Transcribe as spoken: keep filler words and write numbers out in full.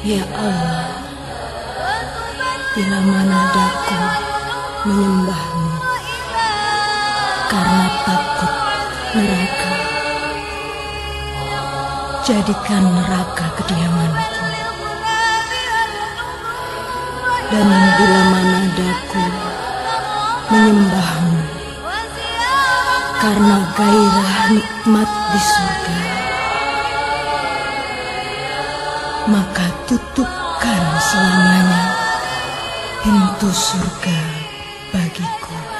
Ya Allah, bila mana daku menyembahmu karena takut neraka, jadikan neraka kediamanku. Dan bila mana daku menyembahmu karena gairah nikmat di surga, maka tutupkan selamanya pintu surga bagiku.